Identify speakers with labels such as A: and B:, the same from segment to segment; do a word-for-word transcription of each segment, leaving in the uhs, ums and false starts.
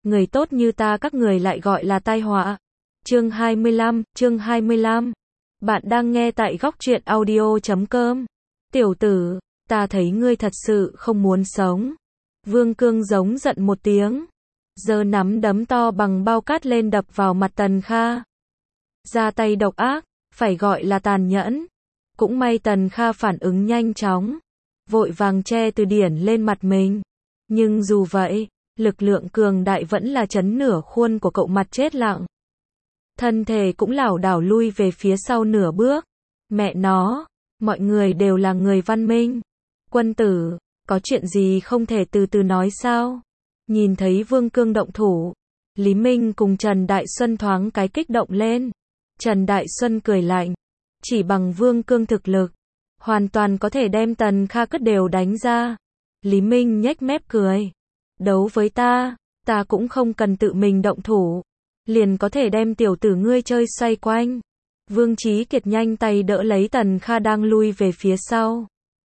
A: người tốt như ta các người lại gọi là tai họa. Chương hai mươi lăm, chương hai mươi lăm. Bạn đang nghe tại góc truyện audio chấm com. Tiểu tử, ta thấy ngươi thật sự không muốn sống. Vương Cương giống giận một tiếng, giơ nắm đấm to bằng bao cát lên đập vào mặt Tần Kha. Ra tay độc ác, phải gọi là tàn nhẫn. Cũng may Tần Kha phản ứng nhanh chóng, vội vàng che từ điển lên mặt mình. Nhưng dù vậy, lực lượng cường đại vẫn là chấn nửa khuôn của cậu mặt chết lặng. Thân thể cũng lảo đảo lui về phía sau nửa bước. Mẹ nó, mọi người đều là người văn minh. Quân tử, có chuyện gì không thể từ từ nói sao? Nhìn thấy Vương Cương động thủ, Lý Minh cùng Trần Đại Xuân thoáng cái kích động lên. Trần Đại Xuân cười lạnh, chỉ bằng Vương Cương thực lực, hoàn toàn có thể đem Tần Kha cất đều đánh ra. Lý Minh nhếch mép cười, đấu với ta, ta cũng không cần tự mình động thủ, liền có thể đem tiểu tử ngươi chơi xoay quanh. Vương Chí Kiệt nhanh tay đỡ lấy Tần Kha đang lui về phía sau.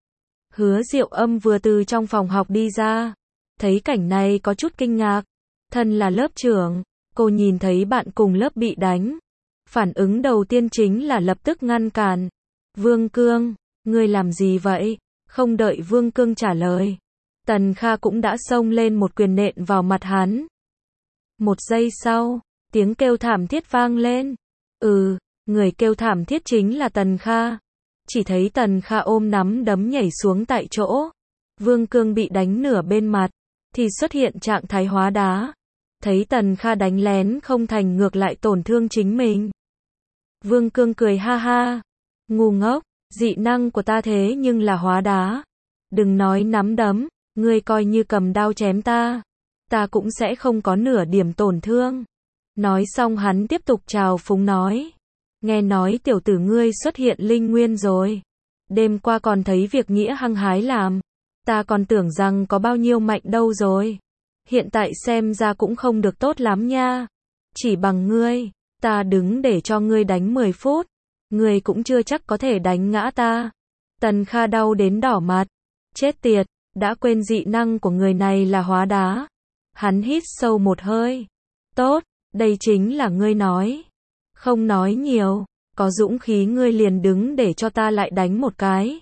A: Hứa Diệu Âm vừa từ trong phòng học đi ra, thấy cảnh này có chút kinh ngạc. Thân là lớp trưởng, cô nhìn thấy bạn cùng lớp bị đánh, phản ứng đầu tiên chính là lập tức ngăn cản. Vương Cương, ngươi làm gì vậy? Không đợi Vương Cương trả lời, Tần Kha cũng đã xông lên một quyền nện vào mặt hắn. Một giây sau, tiếng kêu thảm thiết vang lên. Ừ, người kêu thảm thiết chính là Tần Kha. Chỉ thấy Tần Kha ôm nắm đấm nhảy xuống tại chỗ. Vương Cương bị đánh nửa bên mặt, thì xuất hiện trạng thái hóa đá. Thấy Tần Kha đánh lén không thành ngược lại tổn thương chính mình. Vương Cương cười ha ha. Ngu ngốc, dị năng của ta thế nhưng là hóa đá. Đừng nói nắm đấm, ngươi coi như cầm đao chém ta, ta cũng sẽ không có nửa điểm tổn thương. Nói xong hắn tiếp tục chào phúng nói. Nghe nói tiểu tử ngươi xuất hiện linh nguyên rồi. Đêm qua còn thấy việc nghĩa hăng hái làm. Ta còn tưởng rằng có bao nhiêu mạnh đâu rồi. Hiện tại xem ra cũng không được tốt lắm nha. Chỉ bằng ngươi, ta đứng để cho ngươi đánh mười phút. Ngươi cũng chưa chắc có thể đánh ngã ta. Tần Kha đau đến đỏ mặt. Chết tiệt, đã quên dị năng của người này là hóa đá. Hắn hít sâu một hơi. Tốt, đây chính là ngươi nói. Không nói nhiều, có dũng khí ngươi liền đứng để cho ta lại đánh một cái.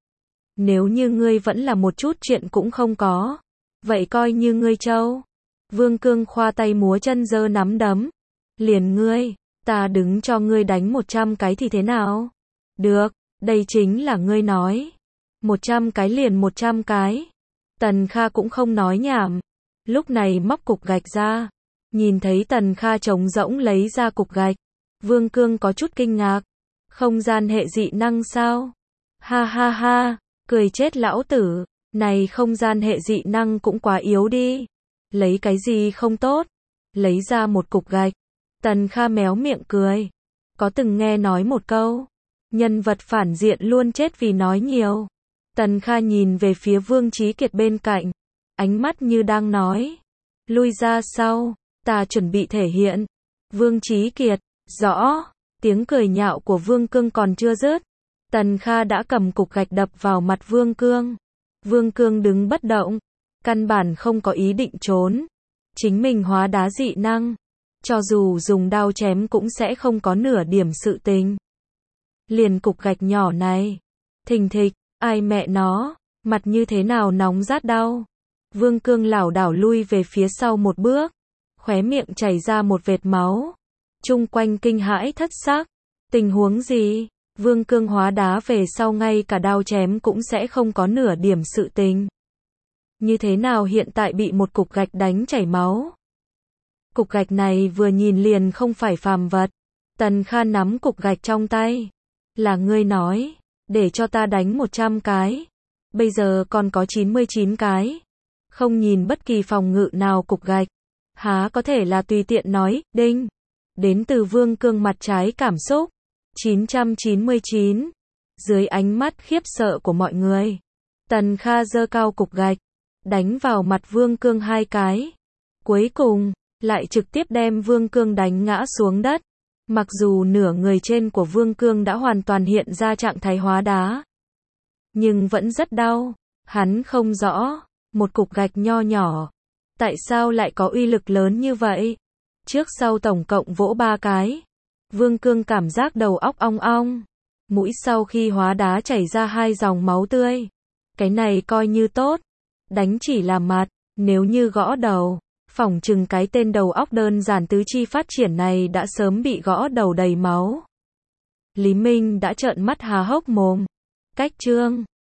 A: Nếu như ngươi vẫn là một chút chuyện cũng không có, vậy coi như ngươi trâu. Vương Cương khoa tay múa chân giơ nắm đấm. Liền ngươi, ta đứng cho ngươi đánh một trăm cái thì thế nào? Được, đây chính là ngươi nói. Một trăm cái liền một trăm cái. Tần Kha cũng không nói nhảm. Lúc này móc cục gạch ra. Nhìn thấy Tần Kha trống rỗng lấy ra cục gạch. Vương Cương có chút kinh ngạc. Không gian hệ dị năng sao? Ha ha ha, cười chết lão tử. Này không gian hệ dị năng cũng quá yếu đi. Lấy cái gì không tốt? Lấy ra một cục gạch. Tần Kha méo miệng cười. Có từng nghe nói một câu, nhân vật phản diện luôn chết vì nói nhiều. Tần Kha nhìn về phía Vương Chí Kiệt bên cạnh, ánh mắt như đang nói. Lui ra sau, ta chuẩn bị thể hiện. Vương Chí Kiệt, rõ. Tiếng cười nhạo của Vương Cương còn chưa dứt. Tần Kha đã cầm cục gạch đập vào mặt Vương Cương. Vương Cương đứng bất động, căn bản không có ý định trốn. Chính mình hóa đá dị năng, cho dù dùng đao chém cũng sẽ không có nửa điểm sự tình. Liền cục gạch nhỏ này, thình thịch, ai mẹ nó, mặt như thế nào nóng rát đau. Vương Cương lảo đảo lui về phía sau một bước, khóe miệng chảy ra một vệt máu. Chung quanh kinh hãi thất sắc. Tình huống gì? Vương Cương hóa đá về sau ngay cả đao chém cũng sẽ không có nửa điểm sự tình. Như thế nào hiện tại bị một cục gạch đánh chảy máu? Cục gạch này vừa nhìn liền không phải phàm vật. Tần Kha nắm cục gạch trong tay. Là ngươi nói, để cho ta đánh một trăm cái. Bây giờ còn có chín mươi chín cái. Không nhìn bất kỳ phòng ngự nào cục gạch. Há có thể là tùy tiện nói, đinh. Đến từ Vương Cương mặt trái cảm xúc. chín trăm chín mươi chín. Dưới ánh mắt khiếp sợ của mọi người, Tần Kha giơ cao cục gạch, đánh vào mặt Vương Cương hai cái. Cuối cùng, lại trực tiếp đem Vương Cương đánh ngã xuống đất. Mặc dù nửa người trên của Vương Cương đã hoàn toàn hiện ra trạng thái hóa đá, nhưng vẫn rất đau. Hắn không rõ, một cục gạch nho nhỏ, Tại sao lại có uy lực lớn như vậy? Trước sau tổng cộng vỗ ba cái. Vương Cương cảm giác đầu óc ong ong. Mũi sau khi hóa đá chảy ra hai dòng máu tươi. Cái này coi như tốt. Đánh chỉ là mặt, nếu như gõ đầu, phỏng chừng cái tên đầu óc đơn giản tứ chi phát triển này đã sớm bị gõ đầu đầy máu. Lý Minh đã trợn mắt há hốc mồm. Cách chương